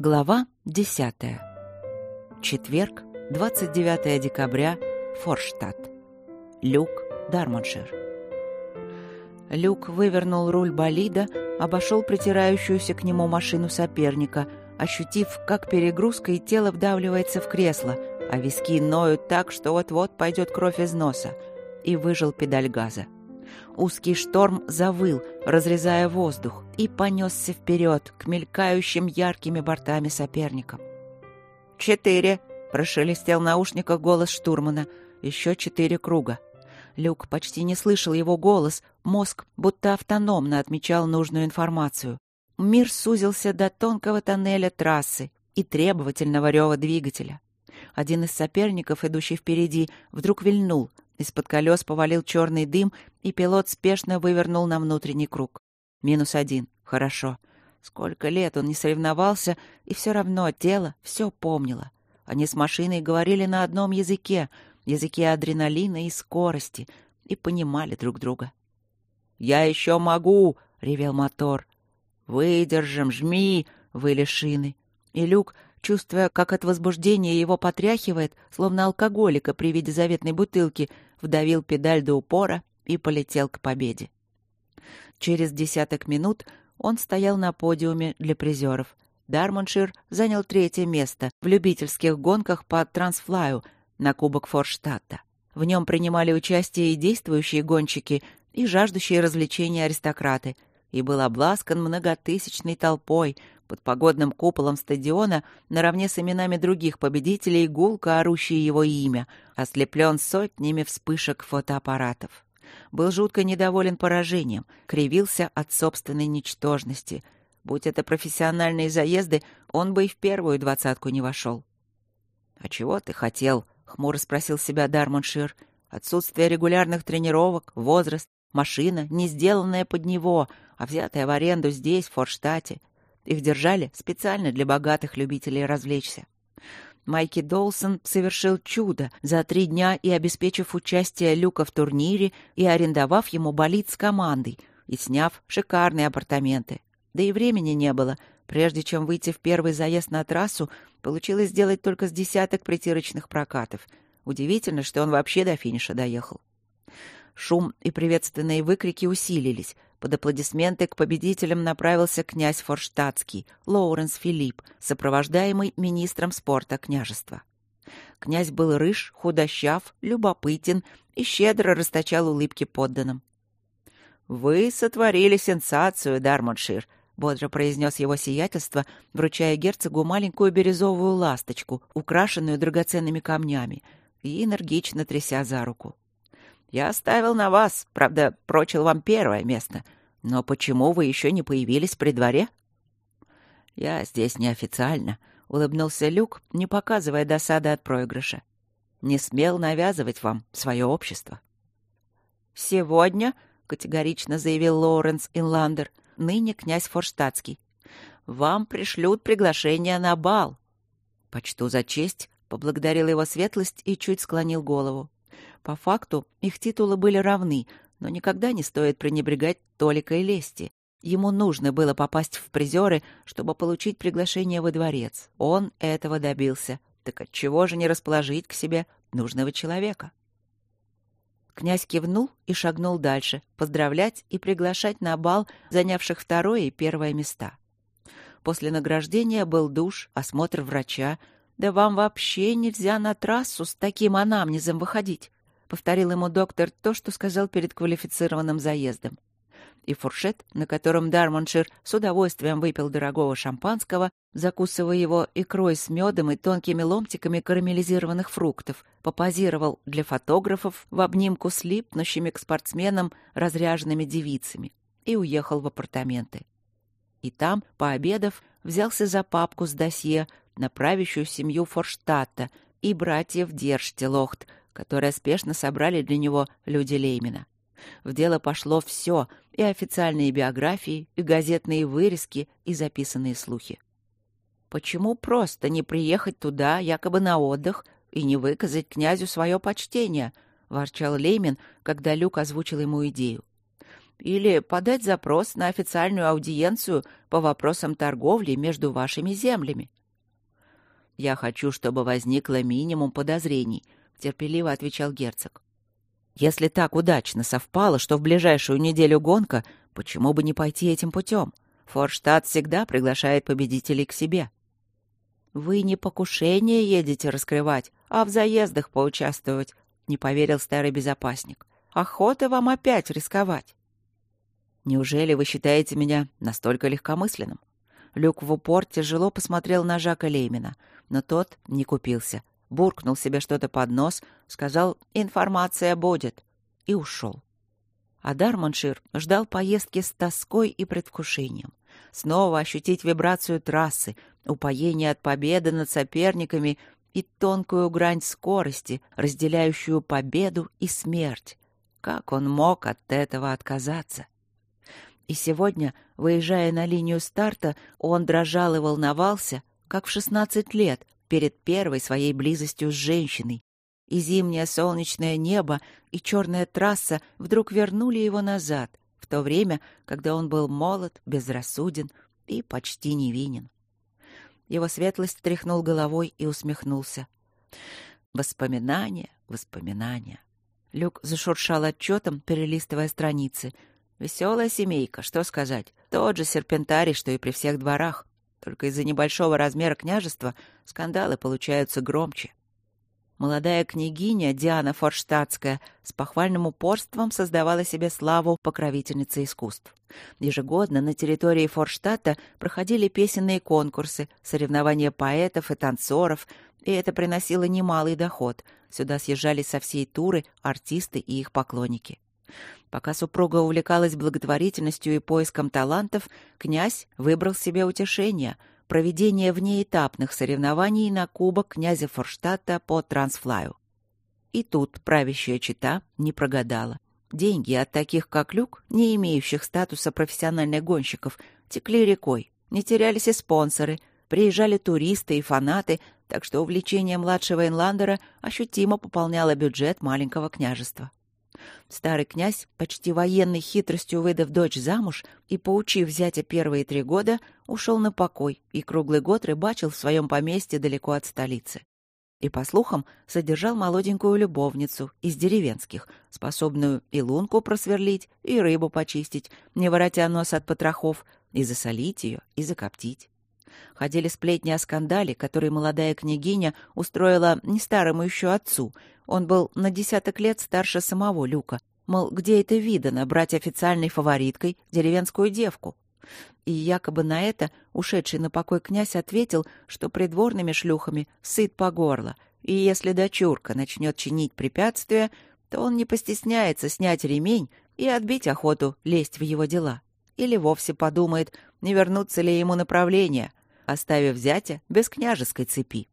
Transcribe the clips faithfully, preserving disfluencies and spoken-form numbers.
Глава десятая. Четверг, двадцать девятое декабря, Форштадт. Люк, Дармоншир. Люк вывернул руль болида, обошел притирающуюся к нему машину соперника, ощутив, как перегрузка и тело вдавливается в кресло, а виски ноют так, что вот-вот пойдет кровь из носа, и выжал педаль газа. Узкий шторм завыл, разрезая воздух, и понесся вперед к мелькающим яркими бортами соперникам. «Четыре!» — прошелестел в наушниках голос штурмана. «Еще четыре круга». Люк почти не слышал его голос, мозг будто автономно отмечал нужную информацию. Мир сузился до тонкого тоннеля трассы и требовательного рева двигателя. Один из соперников, идущий впереди, вдруг вильнул. Из-под колес повалил черный дым, и пилот спешно вывернул на внутренний круг. Минус один. Хорошо. Сколько лет он не соревновался, и все равно тело все помнило. Они с машиной говорили на одном языке, языке адреналина и скорости, и понимали друг друга. «Я еще могу!» — ревел мотор. «Выдержим, жми!» — выли шины. И Люк, чувствуя, как от возбуждения его потряхивает, словно алкоголика при виде заветной бутылки, вдавил педаль до упора и полетел к победе. Через десяток минут он стоял на подиуме для призеров. Дармоншир занял третье место в любительских гонках по трансфлаю на Кубок Форштадта. В нем принимали участие и действующие гонщики, и жаждущие развлечения аристократы, и был обласкан многотысячной толпой под погодным куполом стадиона наравне с именами других победителей, гулко орущие его имя, ослеплен сотнями вспышек фотоаппаратов. Был жутко недоволен поражением, кривился от собственной ничтожности. Будь это профессиональные заезды, он бы и в первую двадцатку не вошел. «А чего ты хотел?» — хмуро спросил себя Дармоншир. «Отсутствие регулярных тренировок, возраст, машина, не сделанная под него, а взятая в аренду здесь, в Форштадте. Их держали специально для богатых любителей развлечься. Майки Доусон совершил чудо, за три дня и обеспечив участие Люка в турнире, и арендовав ему болид с командой, и сняв шикарные апартаменты. Да и времени не было. Прежде чем выйти в первый заезд на трассу, получилось сделать только с десяток притирочных прокатов. Удивительно, что он вообще до финиша доехал. Шум и приветственные выкрики усилились. Под аплодисменты к победителям направился князь Форштадтский, Лоуренс Филипп, сопровождаемый министром спорта княжества. Князь был рыж, худощав, любопытен и щедро расточал улыбки подданным. «Вы сотворили сенсацию, Дармоншир», — бодро произнес его сиятельство, вручая герцогу маленькую бирюзовую ласточку, украшенную драгоценными камнями, и энергично тряся за руку. «Я оставил на вас, правда, прочил вам первое место. Но почему вы еще не появились при дворе?» «Я здесь неофициально», — улыбнулся Люк, не показывая досады от проигрыша. «Не смел навязывать вам свое общество». «Сегодня», — категорично заявил Лоуренс Инландер, ныне князь Форштадтский, «вам пришлют приглашение на бал». «Почту за честь», — поблагодарил его светлость и чуть склонил голову. По факту их титулы были равны, но никогда не стоит пренебрегать толикой лести. Ему нужно было попасть в призеры, чтобы получить приглашение во дворец. Он этого добился. Так отчего же не расположить к себе нужного человека? Князь кивнул и шагнул дальше, поздравлять и приглашать на бал занявших второе и первое места. После награждения был душ, осмотр врача. «Да вам вообще нельзя на трассу с таким анамнезом выходить», — повторил ему доктор то, что сказал перед квалифицированным заездом. И фуршет, на котором Дармоншир с удовольствием выпил дорогого шампанского, закусывая его икрой с медом и тонкими ломтиками карамелизированных фруктов, попозировал для фотографов в обнимку с липнущими к спортсменам разряженными девицами и уехал в апартаменты. И там, пообедав, взялся за папку с досье на правящую семью Форштадта и братьев Дерштелохт, которые спешно собрали для него люди Леймена. В дело пошло все, и официальные биографии, и газетные вырезки, и записанные слухи. Почему просто не приехать туда, якобы на отдых, и не выказать князю свое почтение? — ворчал Леймен, когда Люк озвучил ему идею. или подать запрос на официальную аудиенцию по вопросам торговли между вашими землями. «Я хочу, чтобы возникло минимум подозрений», — терпеливо отвечал герцог. «Если так удачно совпало, что в ближайшую неделю гонка, почему бы не пойти этим путем? Форштадт всегда приглашает победителей к себе». «Вы не покушение едете раскрывать, а в заездах поучаствовать», — не поверил старый безопасник. «Охота вам опять рисковать». «Неужели вы считаете меня настолько легкомысленным?» Люк в упор тяжело посмотрел на Жака Леймена, но тот не купился, буркнул себе что-то под нос, сказал «информация будет» и ушел. А Дармоншир ждал поездки с тоской и предвкушением. Снова ощутить вибрацию трассы, упоение от победы над соперниками и тонкую грань скорости, разделяющую победу и смерть. Как он мог от этого отказаться? И сегодня, выезжая на линию старта, он дрожал и волновался, как в шестнадцать лет, перед первой своей близостью с женщиной. И зимнее солнечное небо, и черная трасса вдруг вернули его назад, в то время, когда он был молод, безрассуден и почти невинен. Его светлость тряхнул головой и усмехнулся. Воспоминания, воспоминания. Люк зашуршал отчетом, перелистывая страницы. Веселая семейка, что сказать. Тот же серпентарий, что и при всех дворах. Только из-за небольшого размера княжества скандалы получаются громче. Молодая княгиня Диана Форштадтская с похвальным упорством создавала себе славу покровительницы искусств. Ежегодно на территории Форштадта проходили песенные конкурсы, соревнования поэтов и танцоров, и это приносило немалый доход. Сюда съезжались со всей Туры артисты и их поклонники. Пока супруга увлекалась благотворительностью и поиском талантов, князь выбрал себе утешение — проведение внеэтапных соревнований на кубок князя Форштадта по трансфлаю. И тут правящая чета не прогадала. Деньги от таких, как Люк, не имеющих статуса профессиональных гонщиков, текли рекой. Не терялись и спонсоры, приезжали туристы и фанаты, так что увлечение младшего инландера ощутимо пополняло бюджет маленького княжества. Старый князь, почти военной хитростью выдав дочь замуж и поучив зятя первые три года, ушел на покой и круглый год рыбачил в своем поместье далеко от столицы. И, по слухам, содержал молоденькую любовницу из деревенских, способную и лунку просверлить, и рыбу почистить, не воротя нос от потрохов, и засолить ее, и закоптить. Ходили сплетни о скандале, который молодая княгиня устроила не старому еще отцу. Он был на десяток лет старше самого Люка. Мол, где это видано брать официальной фавориткой деревенскую девку? И якобы на это ушедший на покой князь ответил, что придворными шлюхами сыт по горло, и если дочурка начнет чинить препятствия, то он не постесняется снять ремень и отбить охоту лезть в его дела. Или вовсе подумает, не вернуться ли ему направление, оставив зятя без княжеской цепи.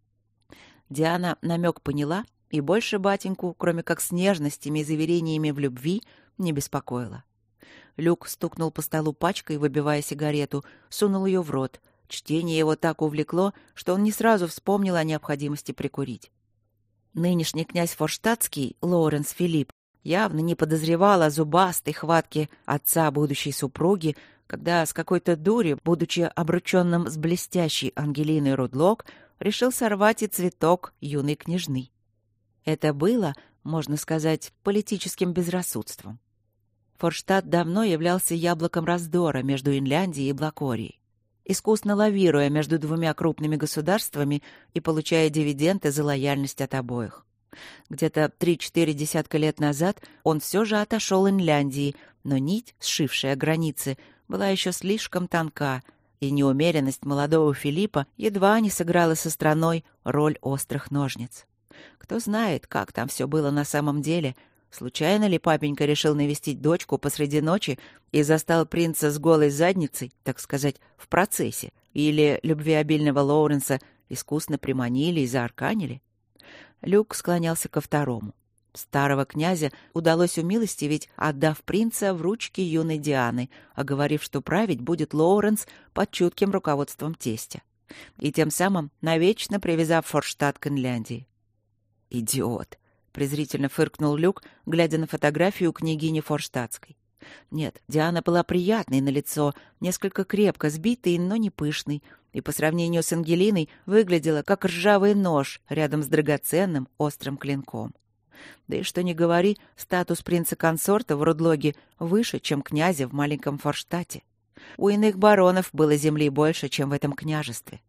Диана намек поняла и больше батеньку, кроме как с нежностями и заверениями в любви, не беспокоила. Люк стукнул по столу пачкой, выбивая сигарету, сунул ее в рот. Чтение его так увлекло, что он не сразу вспомнил о необходимости прикурить. Нынешний князь Форштадтский, Лоуренс Филипп, явно не подозревал о зубастой хватке отца будущей супруги, когда с какой-то дури, будучи обрученным с блестящей Ангелиной Рудлок, решил сорвать и цветок юной княжны. Это было, можно сказать, политическим безрассудством. Форштадт давно являлся яблоком раздора между Инляндией и Блакорией. Искусно лавируя между двумя крупными государствами и получая дивиденды за лояльность от обоих. Где-то три-четыре десятка лет назад он все же отошел Инляндии, но нить, сшившая границы, была еще слишком тонка, и неумеренность молодого Филиппа едва не сыграла со страной роль острых ножниц. Кто знает, как там все было на самом деле. Случайно ли папенька решил навестить дочку посреди ночи и застал принца с голой задницей, так сказать, в процессе? Или любвеобильного Лоуренса искусно приманили и заарканили? Люк склонялся ко второму. Старого князя удалось умилостивить, отдав принца в ручки юной Дианы, оговорив, что править будет Лоуренс под чутким руководством тестя, и тем самым навечно привязав Форштадт к Инляндии. «Идиот!» — презрительно фыркнул Люк, глядя на фотографию княгини Форштадтской. Нет, Диана была приятной на лицо, несколько крепко сбитой, но не пышной, и по сравнению с Ангелиной выглядела как ржавый нож рядом с драгоценным острым клинком. Да и что ни говори, статус принца-консорта в Рудлоге выше, чем князя в маленьком Форштате. У иных баронов было земли больше, чем в этом княжестве.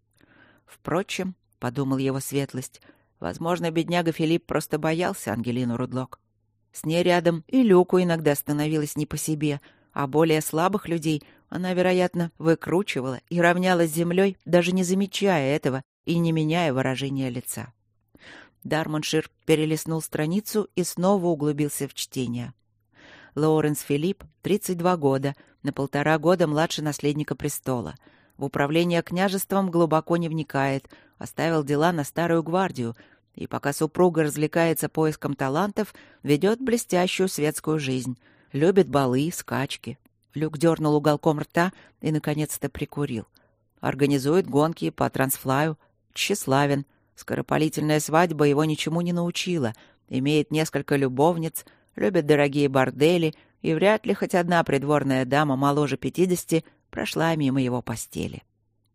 Впрочем, — подумал его светлость, — возможно, бедняга Филипп просто боялся Ангелину Рудлог. С ней рядом и Люку иногда становилось не по себе, а более слабых людей она, вероятно, выкручивала и равняла с землей, даже не замечая этого и не меняя выражения лица. Дармоншир перелистнул страницу и снова углубился в чтение. Лоуренс Филипп, тридцать два года, на полтора года младше наследника престола. В управление княжеством глубоко не вникает, оставил дела на старую гвардию, и пока супруга развлекается поиском талантов, ведет блестящую светскую жизнь. Любит балы, скачки. Люк дернул уголком рта и, наконец-то, прикурил. Организует гонки по трансфлаю. Тщеславен. Скоропалительная свадьба его ничему не научила. Имеет несколько любовниц, любит дорогие бордели, и вряд ли хоть одна придворная дама моложе пятидесяти прошла мимо его постели.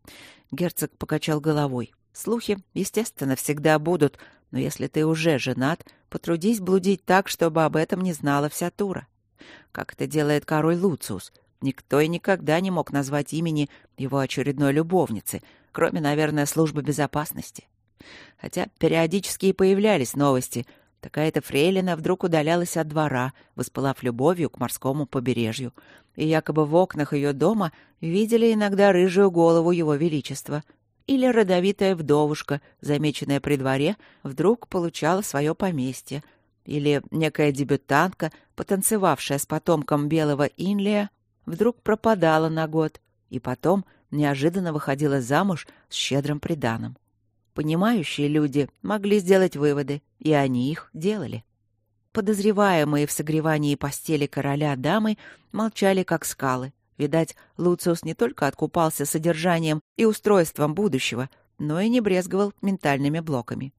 Герцог покачал головой. Слухи, естественно, всегда будут, но если ты уже женат, потрудись блудить так, чтобы об этом не знала вся Тура. Как это делает король Луциус. Никто и никогда не мог назвать имени его очередной любовницы, кроме, наверное, службы безопасности. Хотя периодически и появлялись новости. Такая-то фрейлина вдруг удалялась от двора, воспылав любовью к морскому побережью, и якобы в окнах ее дома видели иногда рыжую голову его величества. Или родовитая вдовушка, замеченная при дворе, вдруг получала свое поместье. Или некая дебютантка, потанцевавшая с потомком белого Инлия, вдруг пропадала на год и потом неожиданно выходила замуж с щедрым приданым. Понимающие люди могли сделать выводы, и они их делали. Подозреваемые в согревании постели короля дамы молчали как скалы. Видать, Луциус не только откупался содержанием и устройством будущего, но и не брезговал ментальными блоками.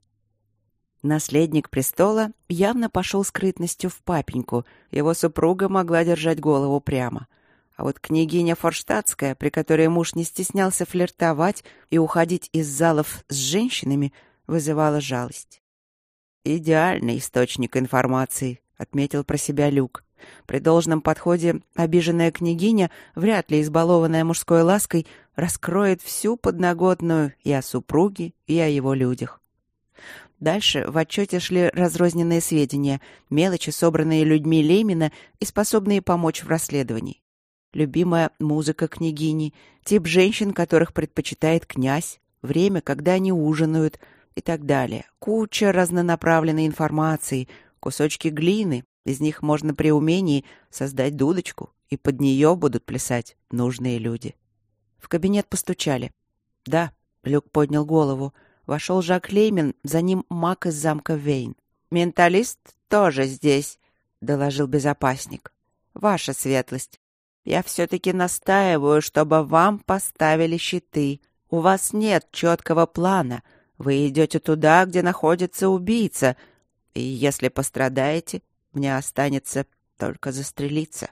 Наследник престола явно пошел скрытностью в папеньку, его супруга могла держать голову прямо. А вот княгиня Форштадтская, при которой муж не стеснялся флиртовать и уходить из залов с женщинами, вызывала жалость. «Идеальный источник информации», — отметил про себя Люк. При должном подходе обиженная княгиня, вряд ли избалованная мужской лаской, раскроет всю подноготную и о супруге, и о его людях. Дальше в отчете шли разрозненные сведения, мелочи, собранные людьми Леймена и способные помочь в расследовании. Любимая музыка княгини, тип женщин, которых предпочитает князь, время, когда они ужинают и так далее. Куча разнонаправленной информации, кусочки глины. Из них можно при умении создать дудочку, и под нее будут плясать нужные люди. В кабинет постучали. «Да», — Люк поднял голову. Вошел Жак Леймен, за ним маг из замка Вейн. «Менталист тоже здесь», — доложил безопасник. «Ваша светлость, я все-таки настаиваю, чтобы вам поставили щиты. У вас нет четкого плана. Вы идете туда, где находится убийца, и если пострадаете, мне останется только застрелиться».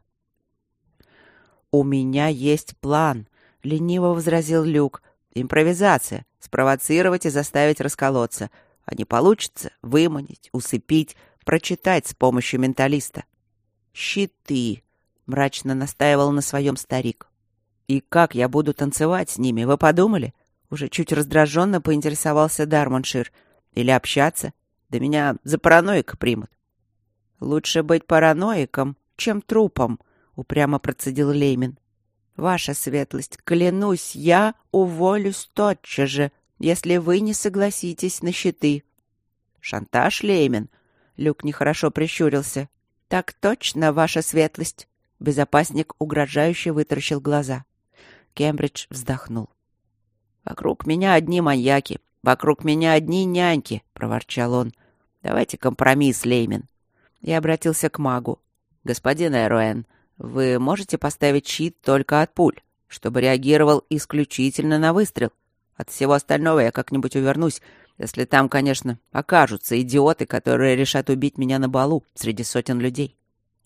«У меня есть план», — лениво возразил Люк. «Импровизация. Спровоцировать и заставить расколоться. А не получится — выманить, усыпить, прочитать с помощью менталиста». «Щиты», — мрачно настаивал на своем старик. «И как я буду танцевать с ними, вы подумали?» Уже чуть раздраженно поинтересовался Дармоншир. «Или общаться? Да меня за параноика примут». «Лучше быть параноиком, чем трупом», — упрямо процедил Леймен. «Ваша светлость, клянусь, я уволюсь тотчас же, если вы не согласитесь на щиты». «Шантаж, Леймен?» — Люк нехорошо прищурился. «Так точно, ваша светлость». Безопасник угрожающе вытаращил глаза. Кембридж вздохнул. «Вокруг меня одни маньяки, вокруг меня одни няньки», — проворчал он. «Давайте компромисс, Леймен». И обратился к магу. «Господин Эруэн, вы можете поставить щит только от пуль, чтобы реагировал исключительно на выстрел? От всего остального я как-нибудь увернусь, если там, конечно, окажутся идиоты, которые решат убить меня на балу среди сотен людей».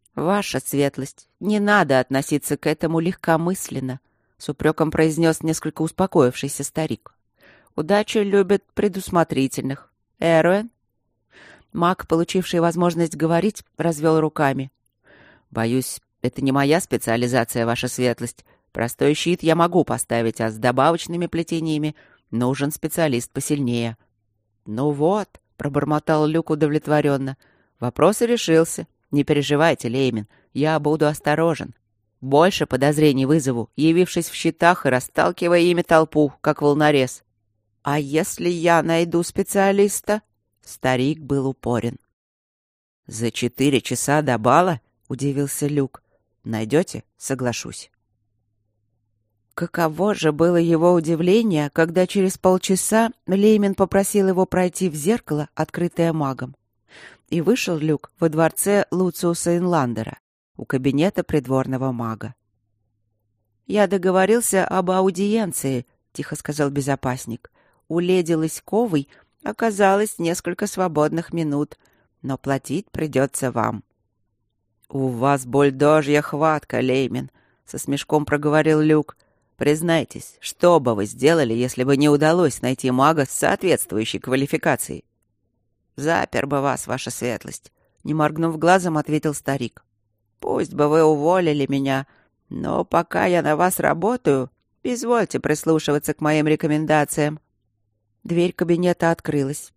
«Ваша светлость, не надо относиться к этому легкомысленно», — с упреком произнес несколько успокоившийся старик. «Удача любит предусмотрительных. Эруэн?» Маг, получивший возможность говорить, развел руками. «Боюсь, это не моя специализация, ваша светлость. Простой щит я могу поставить, а с добавочными плетениями нужен специалист посильнее». «Ну вот», — пробормотал Люк удовлетворенно, — «вопрос и решился. Не переживайте, Леймин, я буду осторожен. Больше подозрений вызову, явившись в щитах и расталкивая ими толпу, как волнорез». «А если я найду специалиста?» Старик был упорен. «За четыре часа до бала?» — удивился Люк. «Найдете? Соглашусь». Каково же было его удивление, когда через полчаса Леймин попросил его пройти в зеркало, открытое магом. И вышел Люк во дворце Луциуса Инландера, у кабинета придворного мага. «Я договорился об аудиенции», — тихо сказал безопасник. «У леди Лыськовой оказалось несколько свободных минут, но платить придется вам». «У вас бульдожья хватка, Леймин», — со смешком проговорил Люк. «Признайтесь, что бы вы сделали, если бы не удалось найти мага с соответствующей квалификацией?» «Запер бы вас, ваша светлость», — не моргнув глазом, ответил старик. «Пусть бы вы уволили меня, но пока я на вас работаю, извольте прислушиваться к моим рекомендациям». Дверь кабинета открылась.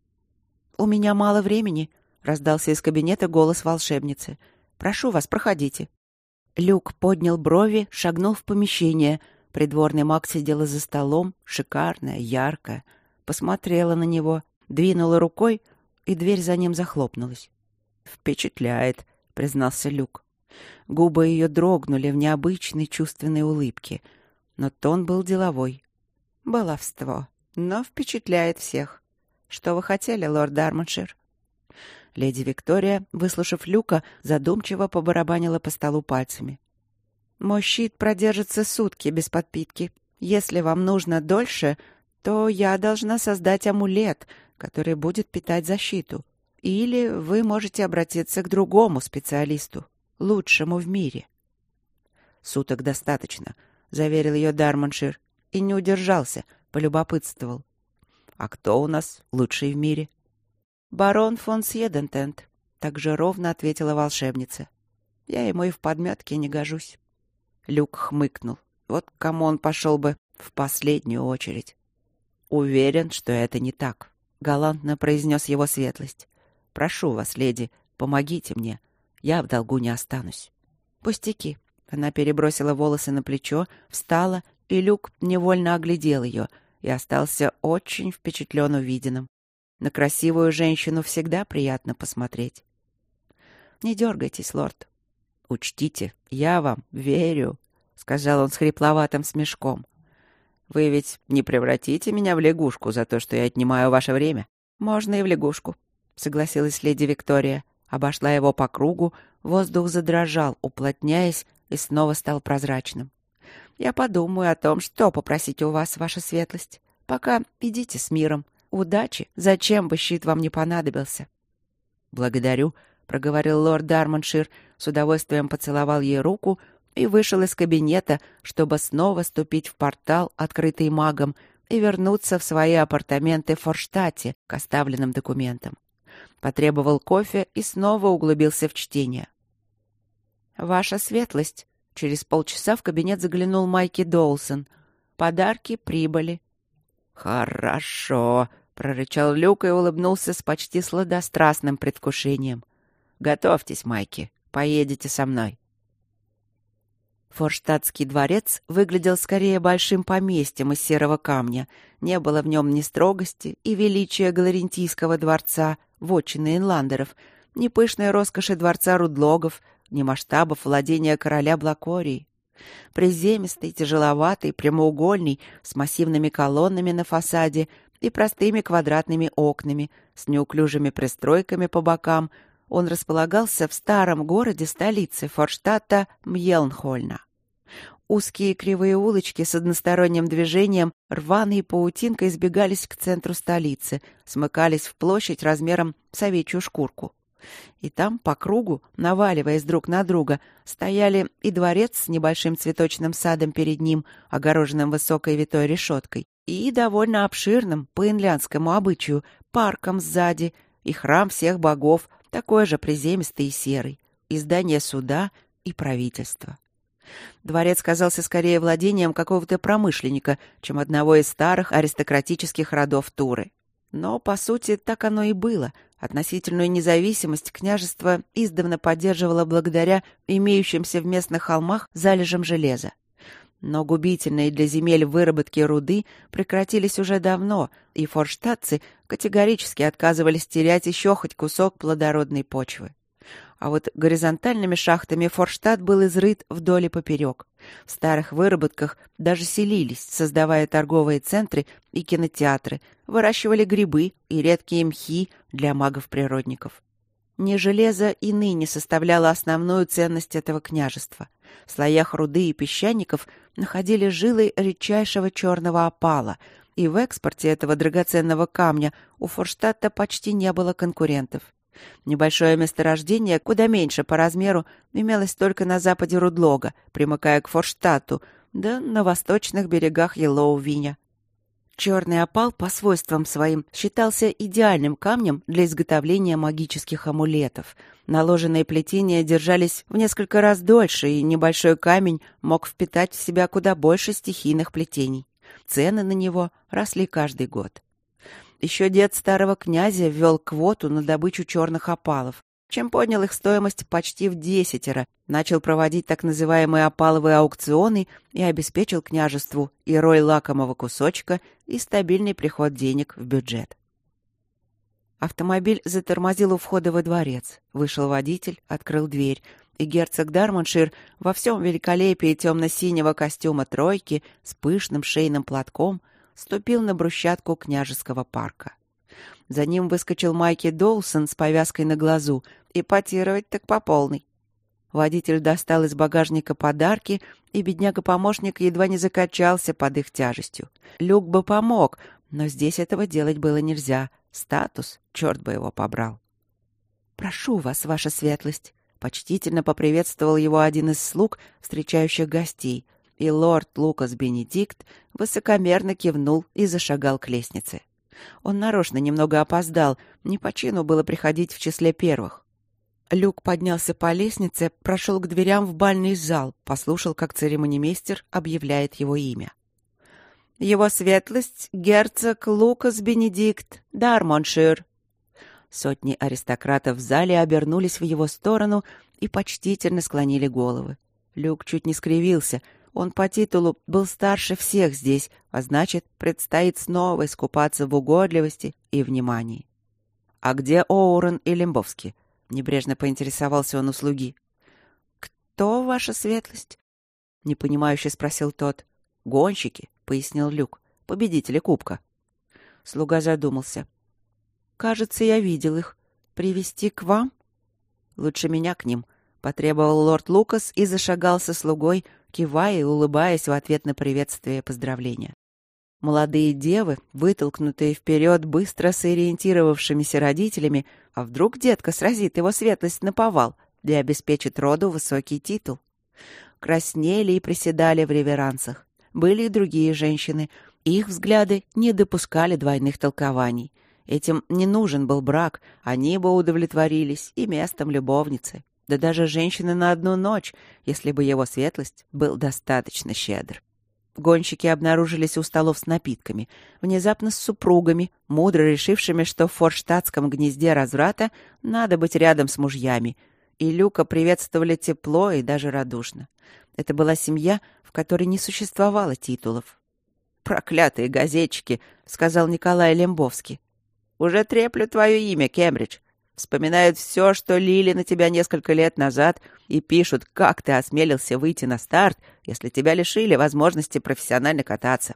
«У меня мало времени», — раздался из кабинета голос волшебницы. «Прошу вас, проходите». Люк поднял брови, шагнул в помещение. Придворный маг сидела за столом, шикарная, яркая. Посмотрела на него, двинула рукой, и дверь за ним захлопнулась. «Впечатляет», — признался Люк. Губы ее дрогнули в необычной чувственной улыбке, но тон был деловой. «Баловство, но впечатляет всех. Что вы хотели, лорд Дармоншир?» Леди Виктория, выслушав Люка, задумчиво побарабанила по столу пальцами. «Мой щит продержится сутки без подпитки. Если вам нужно дольше, то я должна создать амулет, который будет питать защиту. Или вы можете обратиться к другому специалисту, лучшему в мире». «Суток достаточно», — заверил ее Дармоншир, и не удержался, полюбопытствовал. «А кто у нас лучший в мире?» «Барон фон Сьедентент», — так же ровно ответила волшебница. «Я ему и в подметке не гожусь». Люк хмыкнул. Вот к кому он пошел бы в последнюю очередь. «Уверен, что это не так», — галантно произнес его светлость. «Прошу вас, леди, помогите мне. Я в долгу не останусь». «Пустяки». Она перебросила волосы на плечо, встала, и Люк невольно оглядел ее и остался очень впечатлен увиденным. На красивую женщину всегда приятно посмотреть. «Не дергайтесь, лорд». «Учтите, я вам верю», — сказал он с хрипловатым смешком. «Вы ведь не превратите меня в лягушку за то, что я отнимаю ваше время?» «Можно и в лягушку», — согласилась леди Виктория. Обошла его по кругу, воздух задрожал, уплотняясь, и снова стал прозрачным. «Я подумаю о том, что попросить у вас, ваша светлость. Пока идите с миром. Удачи, зачем бы щит вам не понадобился». «Благодарю», — проговорил лорд Дармоншир, с удовольствием поцеловал ей руку и вышел из кабинета, чтобы снова ступить в портал, открытый магом, и вернуться в свои апартаменты в Форштадте к оставленным документам. Потребовал кофе и снова углубился в чтение. «Ваша светлость», — через полчаса в кабинет заглянул Майки Доулсон. «Подарки прибыли». «Хорошо», — прорычал Люк и улыбнулся с почти сладострастным предвкушением. «Готовьтесь, Майки, поедете со мной». Форштадтский дворец выглядел скорее большим поместьем из серого камня. Не было в нем ни строгости и величия Галарентийского дворца, вотчины инландеров, ни пышной роскоши дворца Рудлогов, ни масштабов владения короля Блакории. Приземистый, тяжеловатый, прямоугольный, с массивными колоннами на фасаде и простыми квадратными окнами, с неуклюжими пристройками по бокам, он располагался в старом городе столицы Форштадта Мьелнхольна. Узкие кривые улочки с односторонним движением рваной паутинкой сбегались к центру столицы, смыкались в площадь размером с овечью шкурку. И там, по кругу, наваливаясь друг на друга, стояли и дворец с небольшим цветочным садом перед ним, огороженным высокой витой решеткой, и довольно обширным, по инлянскому обычаю, парком сзади, и храм всех богов, такой же приземистый и серый, и здание суда, и правительства. Дворец казался скорее владением какого-то промышленника, чем одного из старых аристократических родов Туры. Но, по сути, так оно и было. Относительную независимость княжество издавна поддерживало благодаря имеющимся в местных холмах залежам железа. Но губительные для земель выработки руды прекратились уже давно, и форштадтцы категорически отказывались терять еще хоть кусок плодородной почвы. А вот горизонтальными шахтами Форштадт был изрыт вдоль и поперек. В старых выработках даже селились, создавая торговые центры и кинотеатры, выращивали грибы и редкие мхи для магов-природников. Не железо и ныне составляло основную ценность этого княжества. В слоях руды и песчаников находили жилы редчайшего черного опала, и в экспорте этого драгоценного камня у Форштадта почти не было конкурентов. Небольшое месторождение, куда меньше по размеру, имелось только на западе Рудлога, примыкая к Форштадту, да на восточных берегах Йеллоу-Виня. Черный опал по свойствам своим считался идеальным камнем для изготовления магических амулетов. Наложенные плетения держались в несколько раз дольше, и небольшой камень мог впитать в себя куда больше стихийных плетений. Цены на него росли каждый год. Еще дед старого князя ввел квоту на добычу черных опалов, чем поднял их стоимость почти в десятеро, начал проводить так называемые опаловые аукционы и обеспечил княжеству и рой лакомого кусочка, и стабильный приход денег в бюджет. Автомобиль затормозил у входа во дворец. Вышел водитель, открыл дверь, и герцог Дармоншир во всем великолепии темно-синего костюма тройки с пышным шейным платком ступил на брусчатку княжеского парка. За ним выскочил Майки Доусон с повязкой на глазу, и потировать так по полной. Водитель достал из багажника подарки, и бедняга-помощник едва не закачался под их тяжестью. Люк бы помог, но здесь этого делать было нельзя. Статус, черт бы его побрал. «Прошу вас, ваша светлость», — почтительно поприветствовал его один из слуг, встречающих гостей, и лорд Лукас Бенедикт высокомерно кивнул и зашагал к лестнице. Он нарочно немного опоздал, не по чину было приходить в числе первых. Люк поднялся по лестнице, прошел к дверям в бальный зал, послушал, как церемонимейстер объявляет его имя. «Его светлость — герцог Лукас Бенедикт Дармоншир». Сотни аристократов в зале обернулись в его сторону и почтительно склонили головы. Люк чуть не скривился. Он по титулу был старше всех здесь, а значит, предстоит снова искупаться в угодливости и внимании. «А где Оурен и Лембовский?» — небрежно поинтересовался он у слуги. «Кто, ваша светлость?» — непонимающе спросил тот. «Гонщики», — пояснил Люк, — «победители кубка». Слуга задумался. «Кажется, я видел их. Привести к вам?» «Лучше меня к ним», — потребовал лорд Лукас и зашагал со слугой, кивая и улыбаясь в ответ на приветствие и поздравления. Молодые девы, вытолкнутые вперед быстро сориентировавшимися родителями, а вдруг детка сразит его светлость наповал и обеспечит роду высокий титул. Краснели и приседали в реверансах. Были и другие женщины. Их взгляды не допускали двойных толкований. Этим не нужен был брак, они бы удовлетворились и местом любовницы. Да даже женщины на одну ночь, если бы его светлость был достаточно щедр. Гонщики обнаружились у столов с напитками, внезапно с супругами, мудро решившими, что в форштадтском гнезде разврата надо быть рядом с мужьями, и Люка приветствовали тепло и даже радушно. Это была семья, в которой не существовало титулов. «Проклятые газетчики!» — сказал Николай Лембовский. «Уже треплют твое имя, Кембридж. Вспоминают все, что лили на тебя несколько лет назад, и пишут, как ты осмелился выйти на старт, если тебя лишили возможности профессионально кататься».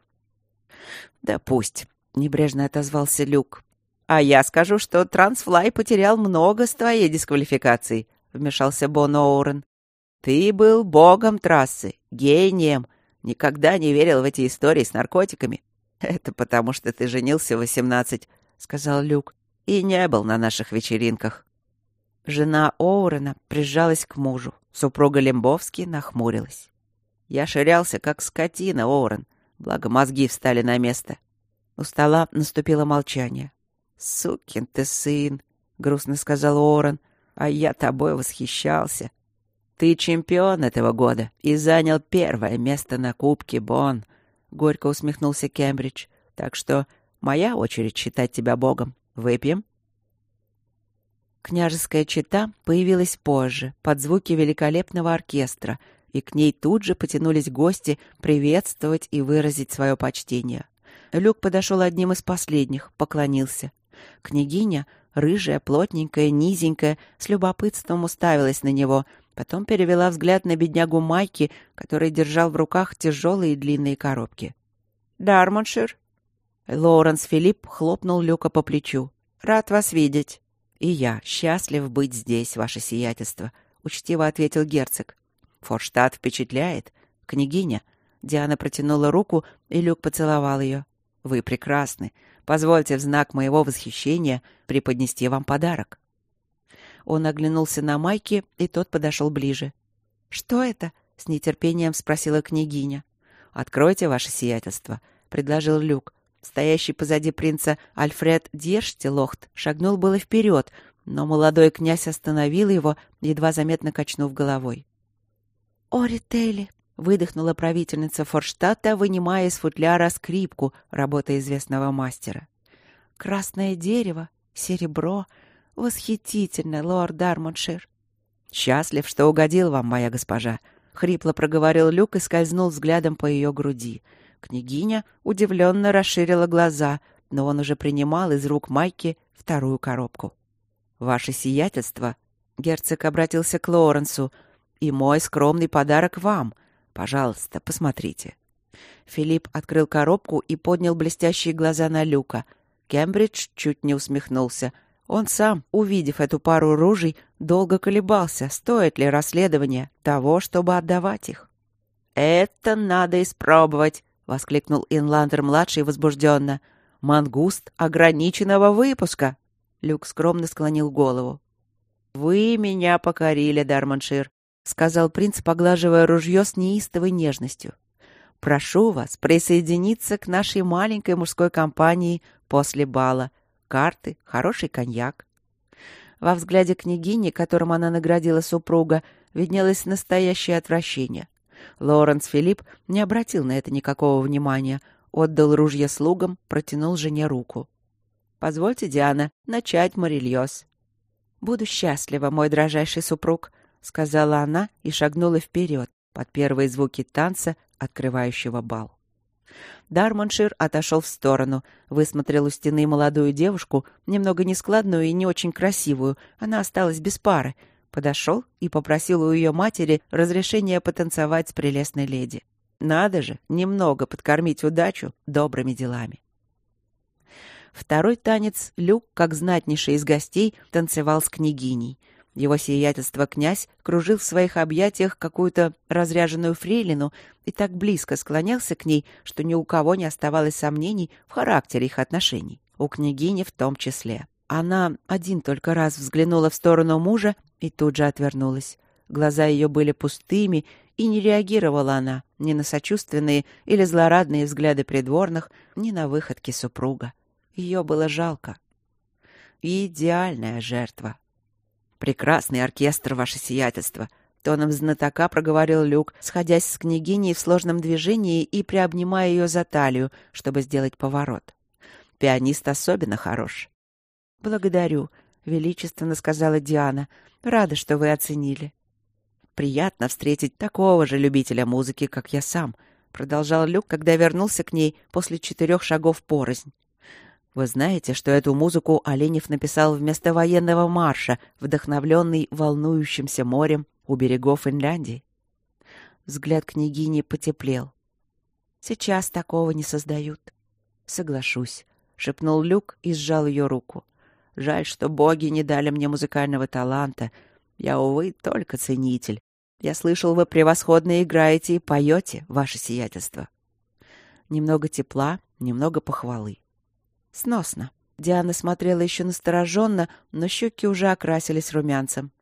«Да пусть», — небрежно отозвался Люк. «А я скажу, что Трансфлай потерял много с твоей дисквалификацией», — вмешался Бон Оурен. «Ты был богом трассы, гением, никогда не верил в эти истории с наркотиками». «Это потому, что ты женился в восемнадцать», — сказал Люк, — «и не был на наших вечеринках». Жена Оуэна прижалась к мужу. Супруга Лембовски нахмурилась. Я ширялся, как скотина, Оуэн. Благо мозги встали на место. У стола наступило молчание. «Сукин ты сын», — грустно сказал Оуэн, — «а я тобой восхищался. Ты чемпион этого года и занял первое место на Кубке Бонн», — горько усмехнулся Кембридж. «Так что моя очередь считать тебя богом. Выпьем?» Княжеская чета появилась позже, под звуки великолепного оркестра, и к ней тут же потянулись гости приветствовать и выразить свое почтение. Люк подошел одним из последних, поклонился. Княгиня, рыжая, плотненькая, низенькая, с любопытством уставилась на него, потом перевела взгляд на беднягу Майки, который держал в руках тяжелые длинные коробки. «Дармоншир?» Лоуренс Филипп хлопнул Люка по плечу. «Рад вас видеть». «И я счастлив быть здесь, ваше сиятельство», — учтиво ответил герцог. «Форштадт впечатляет. Княгиня». Диана протянула руку, и Люк поцеловал ее. «Вы прекрасны. Позвольте в знак моего восхищения преподнести вам подарок». Он оглянулся на Майки, и тот подошел ближе. «Что это?» — с нетерпением спросила княгиня. «Откройте ваше сиятельство», — предложил Люк. Стоящий позади принца Альфред Дьерштелохт шагнул было вперед, но молодой князь остановил его, едва заметно качнув головой. «О, Рителли!» — выдохнула правительница Форштадта, вынимая из футляра скрипку, работы известного мастера. «Красное дерево, серебро. Восхитительно, лорд Дармоншир!» «Счастлив, что угодил вам, моя госпожа!» — хрипло проговорил Люк и скользнул взглядом по ее груди. Княгиня удивленно расширила глаза, но он уже принимал из рук Майки вторую коробку. «Ваше сиятельство!» — герцог обратился к Лоуренсу. «И мой скромный подарок вам. Пожалуйста, посмотрите». Филипп открыл коробку и поднял блестящие глаза на Люка. Кембридж чуть не усмехнулся. Он сам, увидев эту пару ружей, долго колебался, стоит ли расследование того, чтобы отдавать их. «Это надо испробовать!» — воскликнул Инландер-младший возбужденно. «Мангуст ограниченного выпуска!» Люк скромно склонил голову. «Вы меня покорили, Дармоншир», — сказал принц, поглаживая ружье с неистовой нежностью. «Прошу вас присоединиться к нашей маленькой мужской компании после бала. Карты, хороший коньяк». Во взгляде княгини, которым она наградила супруга, виднелось настоящее отвращение. Лоуренс Филипп не обратил на это никакого внимания, отдал ружье слугам, протянул жене руку. «Позвольте, Диана, начать морильез». «Буду счастлива, мой дрожайший супруг», — сказала она и шагнула вперед под первые звуки танца, открывающего бал. Дармоншир отошел в сторону, высмотрел у стены молодую девушку, немного нескладную и не очень красивую, она осталась без пары, подошел и попросил у ее матери разрешения потанцевать с прелестной леди. Надо же, немного подкормить удачу добрыми делами. Второй танец Люк, как знатнейший из гостей, танцевал с княгиней. Его сиятельство князь кружил в своих объятиях какую-то разряженную фрейлину и так близко склонялся к ней, что ни у кого не оставалось сомнений в характере их отношений, у княгини в том числе. Она один только раз взглянула в сторону мужа и тут же отвернулась. Глаза ее были пустыми, и не реагировала она ни на сочувственные или злорадные взгляды придворных, ни на выходки супруга. Ее было жалко. Идеальная жертва. «Прекрасный оркестр, ваше сиятельство», — тоном знатока проговорил Люк, сходясь с княгиней в сложном движении и приобнимая ее за талию, чтобы сделать поворот. «Пианист особенно хорош». «Благодарю», — величественно сказала Диана. «Рада, что вы оценили». «Приятно встретить такого же любителя музыки, как я сам», — продолжал Люк, когда вернулся к ней после четырех шагов порознь. «Вы знаете, что эту музыку Оленев написал вместо военного марша, вдохновленный волнующимся морем у берегов Финляндии?» Взгляд княгини потеплел. «Сейчас такого не создают». «Соглашусь», — шепнул Люк и сжал ее руку. «Жаль, что боги не дали мне музыкального таланта. Я, увы, только ценитель. Я слышал, вы превосходно играете и поете, ваше сиятельство». Немного тепла, немного похвалы. «Сносно». Диана смотрела еще настороженно, но щеки уже окрасились румянцем.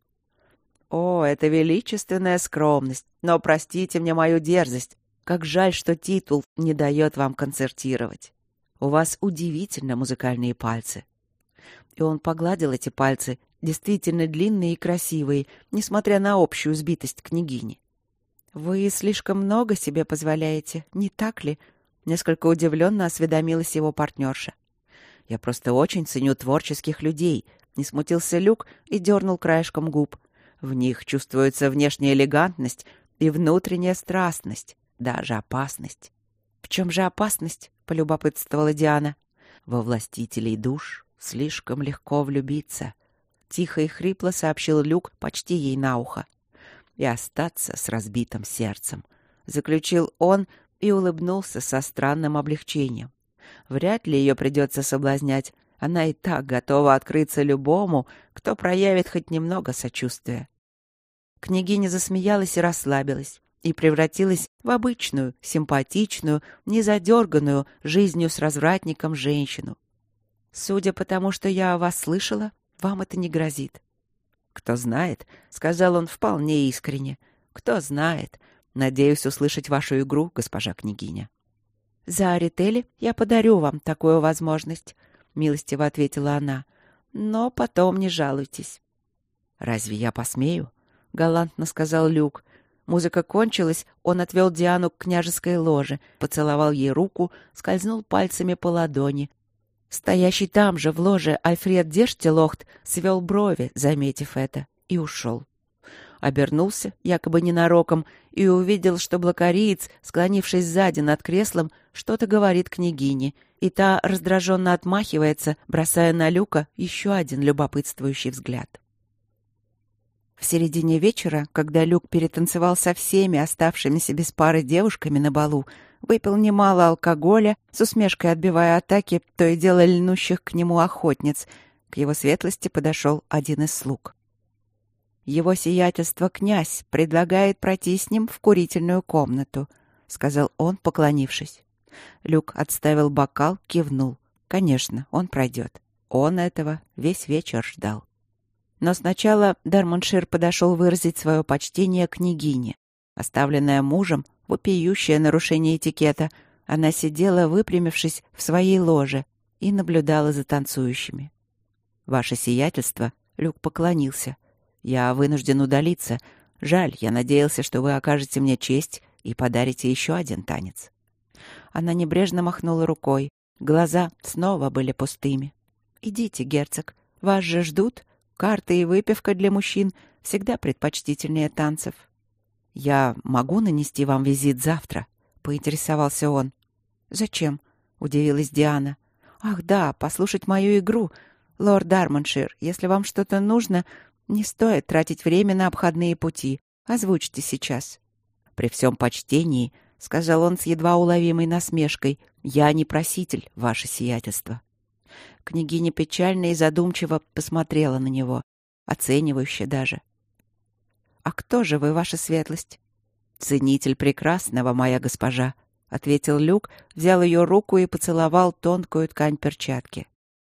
«О, это величественная скромность! Но простите мне мою дерзость. Как жаль, что титул не дает вам концертировать. У вас удивительно музыкальные пальцы». И он погладил эти пальцы, действительно длинные и красивые, несмотря на общую сбитость княгини. «Вы слишком много себе позволяете, не так ли?» Несколько удивленно осведомилась его партнерша. «Я просто очень ценю творческих людей», — не смутился Люк и дернул краешком губ. «В них чувствуется внешняя элегантность и внутренняя страстность, даже опасность». «В чем же опасность?» — полюбопытствовала Диана. «Во властителей душ слишком легко влюбиться», — тихо и хрипло сообщил Люк почти ей на ухо. «И остаться с разбитым сердцем», — заключил он и улыбнулся со странным облегчением. Вряд ли ее придется соблазнять. Она и так готова открыться любому, кто проявит хоть немного сочувствия. Княгиня засмеялась и расслабилась, и превратилась в обычную, симпатичную, незадерганную жизнью с развратником женщину. «Судя по тому, что я о вас слышала, вам это не грозит». «Кто знает», — сказал он вполне искренне, — «кто знает. Надеюсь услышать вашу игру, госпожа княгиня». «За Арители я подарю вам такую возможность», — милостиво ответила она. «Но потом не жалуйтесь». «Разве я посмею?» — галантно сказал Люк. Музыка кончилась, он отвел Диану к княжеской ложе, поцеловал ей руку, скользнул пальцами по ладони. Стоящий там же в ложе Альфред Дештелохт свел брови, заметив это, и ушел. Обернулся, якобы ненароком, и увидел, что блокариец, склонившись сзади над креслом, что-то говорит княгине, и та раздраженно отмахивается, бросая на Люка еще один любопытствующий взгляд. В середине вечера, когда Люк перетанцевал со всеми оставшимися без пары девушками на балу, выпил немало алкоголя, с усмешкой отбивая атаки, то и дело льнущих к нему охотниц, к его светлости подошел один из слуг. «Его сиятельство князь предлагает пройти с ним в курительную комнату», — сказал он, поклонившись. Люк отставил бокал, кивнул. Конечно, он пройдет. Он этого весь вечер ждал. Но сначала Дармоншир подошел выразить свое почтение княгине. Оставленная мужем, вопиющее нарушение этикета, она сидела, выпрямившись в своей ложе, и наблюдала за танцующими. «Ваше сиятельство», — Люк поклонился, — «я вынужден удалиться. Жаль, я надеялся, что вы окажете мне честь и подарите еще один танец». Она небрежно махнула рукой. Глаза снова были пустыми. «Идите, герцог, вас же ждут. Карты и выпивка для мужчин всегда предпочтительнее танцев». «Я могу нанести вам визит завтра?» — поинтересовался он. «Зачем?» — удивилась Диана. «Ах да, послушать мою игру. Лорд Дармоншир, если вам что-то нужно, не стоит тратить время на обходные пути. Озвучьте сейчас». «При всем почтении», — сказал он с едва уловимой насмешкой, — «я не проситель, ваше сиятельство». Княгиня печально и задумчиво посмотрела на него, оценивающе даже. «А кто же вы, ваша светлость?» «Ценитель прекрасного, моя госпожа», — ответил Люк, взял ее руку и поцеловал тонкую ткань перчатки.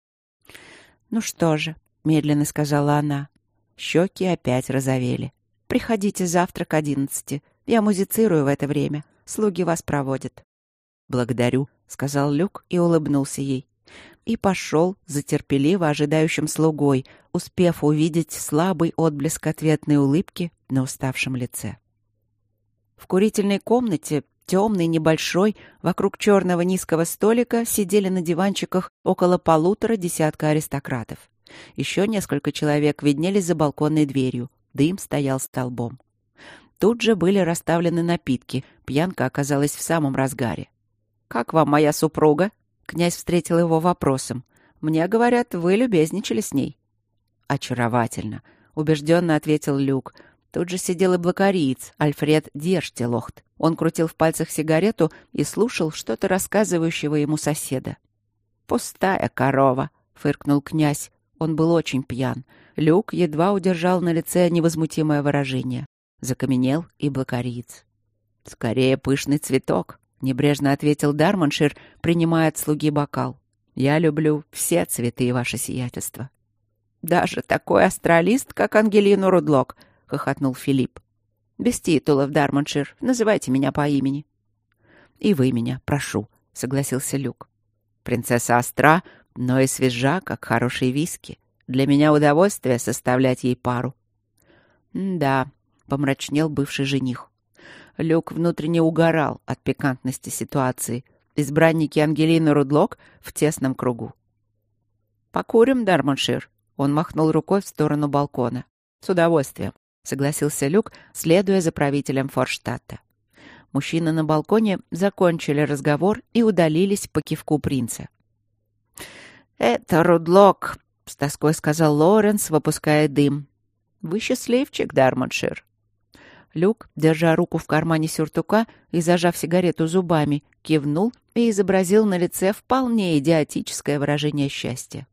«Ну что же», — медленно сказала она. Щеки опять розовели. «Приходите завтра к одиннадцати. Я музицирую в это время. Слуги вас проводят». «Благодарю», — сказал Люк и улыбнулся ей. И пошел за терпеливо ожидающим слугой, успев увидеть слабый отблеск ответной улыбки на уставшем лице. В курительной комнате, темной, небольшой, вокруг черного низкого столика сидели на диванчиках около полутора десятка аристократов. Еще несколько человек виднелись за балконной дверью, дым стоял столбом. Тут же были расставлены напитки, пьянка оказалась в самом разгаре. «Как вам моя супруга?» Князь встретил его вопросом. «Мне говорят, вы любезничали с ней». «Очаровательно», — убежденно ответил Люк. Тут же сидел и блокариец, Альфред Дештелохт. Он крутил в пальцах сигарету и слушал что-то рассказывающего ему соседа. «Пустая корова», — фыркнул князь. Он был очень пьян. Люк едва удержал на лице невозмутимое выражение. Закаменел и блокариец. «Скорее пышный цветок», — небрежно ответил Дармоншир, принимая от слуги бокал. Я люблю все цветы, ваше сиятельство». «Даже такой астралист, как Ангелину Рудлок», — хохотнул Филипп. «Без титулов, Дармоншир, называйте меня по имени». «И вы меня, прошу», — согласился Люк. «Принцесса остра, но и свежа, как хорошие виски. Для меня удовольствие составлять ей пару». «Да», — помрачнел бывший жених. Люк внутренне угорал от пикантности ситуации. Избранники Ангелины Рудлок в тесном кругу. «Покурим, Дармоншир?» Он махнул рукой в сторону балкона. «С удовольствием», — согласился Люк, следуя за правителем Форштадта. Мужчины на балконе закончили разговор и удалились по кивку принца. «Это Рудлок», — с тоской сказал Лоуренс, выпуская дым. «Вы счастливчик, Дармоншир». Люк, держа руку в кармане сюртука и зажав сигарету зубами, кивнул и изобразил на лице вполне идиотическое выражение счастья.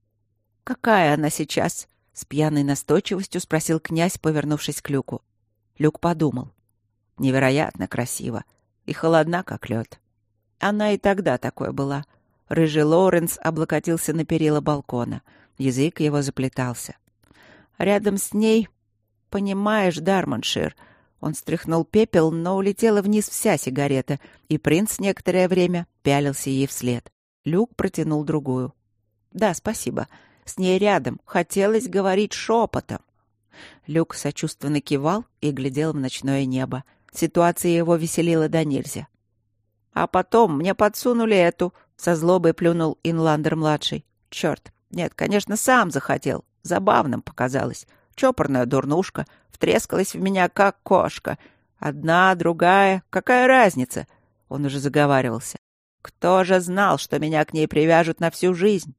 «Какая она сейчас?» — с пьяной настойчивостью спросил князь, повернувшись к Люку. Люк подумал. «Невероятно красиво и холодна, как лед». Она и тогда такой была. Рыжий Лоуренс облокотился на перила балкона. Язык его заплетался. Рядом с ней... «Понимаешь, Дармоншир...» Он стряхнул пепел, но улетела вниз вся сигарета, и принц некоторое время пялился ей вслед. Люк протянул другую. «Да, спасибо. С ней рядом. Хотелось говорить шепотом». Люк сочувственно кивал и глядел в ночное небо. Ситуация его веселила до нельзя. «А потом мне подсунули эту...» — со злобой плюнул Инландер-младший. «Черт! Нет, конечно, сам захотел. Забавным показалось. Чопорная дурнушка, втрескалась в меня, как кошка. Одна, другая, какая разница?» Он уже заговаривался. «Кто же знал, что меня к ней привяжут на всю жизнь?»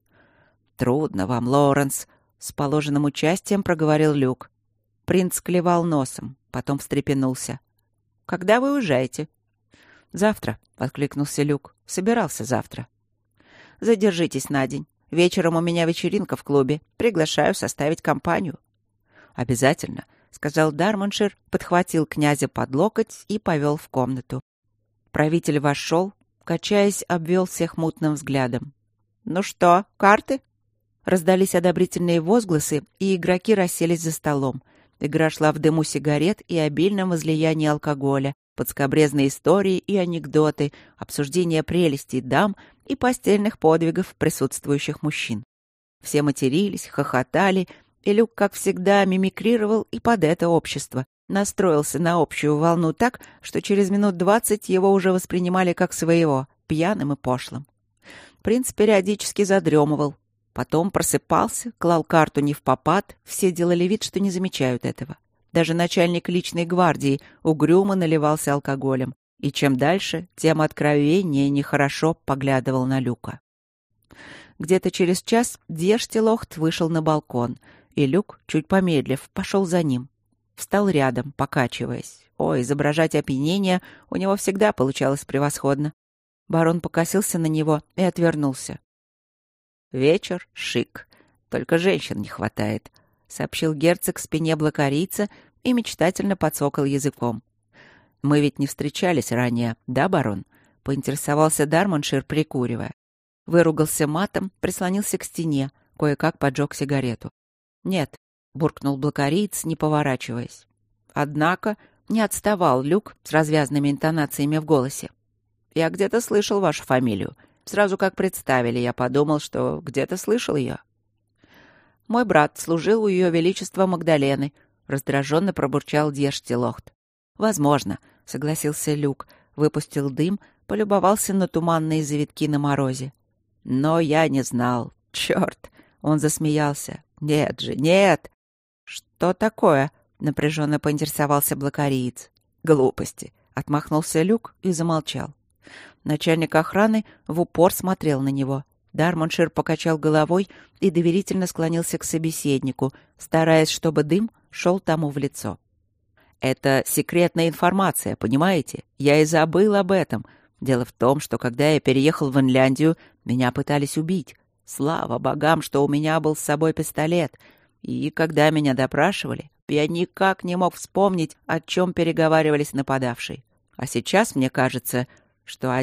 «Трудно вам, Лоуренс», — с положенным участием проговорил Люк. Принц клевал носом, потом встрепенулся. «Когда вы уезжаете?» «Завтра», — откликнулся Люк. «Собирался завтра». «Задержитесь на день. Вечером у меня вечеринка в клубе. Приглашаю составить компанию». «Обязательно», — сказал Дармоншир, подхватил князя под локоть и повел в комнату. Правитель вошел, качаясь, обвел всех мутным взглядом. «Ну что, карты?» Раздались одобрительные возгласы, и игроки расселись за столом. Игра шла в дыму сигарет и обильном излиянии алкоголя, подскабрезные истории и анекдоты, обсуждение прелестей дам и постельных подвигов присутствующих мужчин. Все матерились, хохотали, и Люк, как всегда, мимикрировал и под это общество. Настроился на общую волну так, что через минут двадцать его уже воспринимали как своего, пьяным и пошлым. Принц периодически задремывал. Потом просыпался, клал карту невпопад, все делали вид, что не замечают этого. Даже начальник личной гвардии угрюмо наливался алкоголем, и чем дальше, тем откровеннее нехорошо поглядывал на Люка. Где-то через час Дьештилохт вышел на балкон, и Люк, чуть помедлив, пошел за ним. Встал рядом, покачиваясь. Ой, изображать опьянение у него всегда получалось превосходно. Барон покосился на него и отвернулся. «Вечер, шик. Только женщин не хватает», — сообщил герцог спине блокарийца и мечтательно подсокал языком. «Мы ведь не встречались ранее, да, барон?» — поинтересовался Дармоншир, прикуривая. Выругался матом, прислонился к стене, кое-как поджег сигарету. «Нет», — буркнул блокариец, не поворачиваясь. Однако не отставал Люк с развязными интонациями в голосе. «Я где-то слышал вашу фамилию. Сразу как представили, я подумал, что где-то слышал ее». «Мой брат служил у ее величества Магдалены», — раздраженно пробурчал Дьештилохт. «Возможно», — согласился Люк, выпустил дым, полюбовался на туманные завитки на морозе. «Но я не знал. Черт!» — он засмеялся. «Нет же, нет!» «Что такое?» — напряженно поинтересовался блокариец. «Глупости!» — отмахнулся Люк и замолчал. Начальник охраны в упор смотрел на него. Дармоншир покачал головой и доверительно склонился к собеседнику, стараясь, чтобы дым шел тому в лицо. «Это секретная информация, понимаете? Я и забыл об этом. Дело в том, что когда я переехал в Инляндию, меня пытались убить. Слава богам, что у меня был с собой пистолет. И когда меня допрашивали, я никак не мог вспомнить, о чем переговаривались нападавшие. А сейчас мне кажется, что один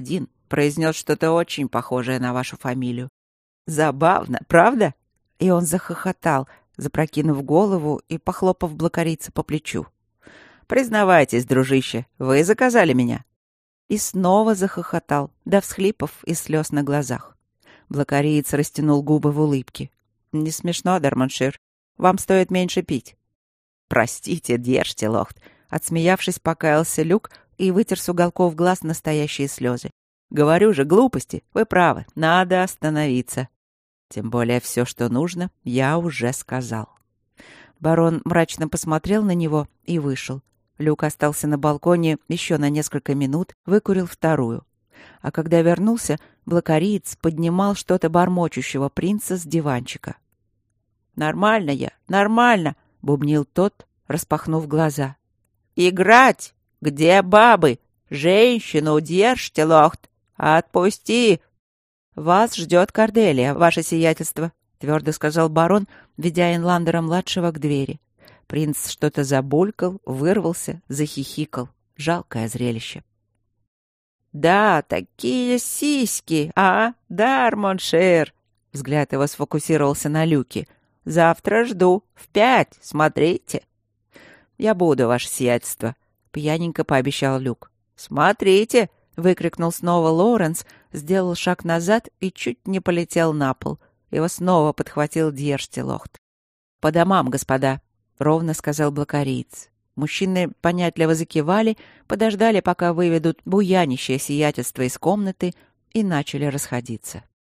произнес что-то очень похожее на вашу фамилию. Забавно, правда? И он захохотал, запрокинув голову и похлопав блокарица по плечу. «Признавайтесь, дружище, вы заказали меня». И снова захохотал, до всхлипов и слез на глазах. Блокариец растянул губы в улыбке. «Не смешно, Дармоншир. Вам стоит меньше пить». «Простите, держьте, лохт», — отсмеявшись, покаялся Люк и вытер с уголков глаз настоящие слезы. «Говорю же, глупости. Вы правы. Надо остановиться. Тем более все, что нужно, я уже сказал». Барон мрачно посмотрел на него и вышел. Люк остался на балконе еще на несколько минут, выкурил вторую. А когда вернулся, блокариец поднимал что-то бормочущего принца с диванчика. «Нормально я, нормально!» — бубнил тот, распахнув глаза. «Играть! Где бабы? Женщину держьте, лохт! Отпусти!» «Вас ждет Корделия, ваше сиятельство», — твердо сказал барон, ведя Инландера-младшего к двери. Принц что-то забулькал, вырвался, захихикал. Жалкое зрелище. «Да, такие сиськи, а, Дармоншир!» Взгляд его сфокусировался на Люке. «Завтра жду. В пять. Смотрите». «Я буду, ваше сиятельство», — пьяненько пообещал Люк. «Смотрите!» — выкрикнул снова Лоуренс, сделал шаг назад и чуть не полетел на пол. Его снова подхватил Дьерштилохт. «По домам, господа», — ровно сказал блокариец. Мужчины понятливо закивали, подождали, пока выведут буянищее сиятельство из комнаты, и начали расходиться.